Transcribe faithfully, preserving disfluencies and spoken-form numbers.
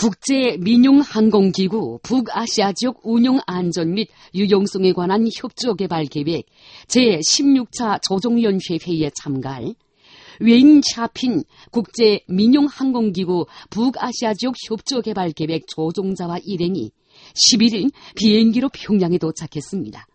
국제민용항공기구 북아시아 지역 운용안전 및 유용성에 관한 협조개발계획 제십육 차 조정위원회 회의에 참가할 웨잉샤핀 국제민용항공기구 북아시아 지역 협조개발계획 조종자와 일행이 십일 일 비행기로 평양에 도착했습니다.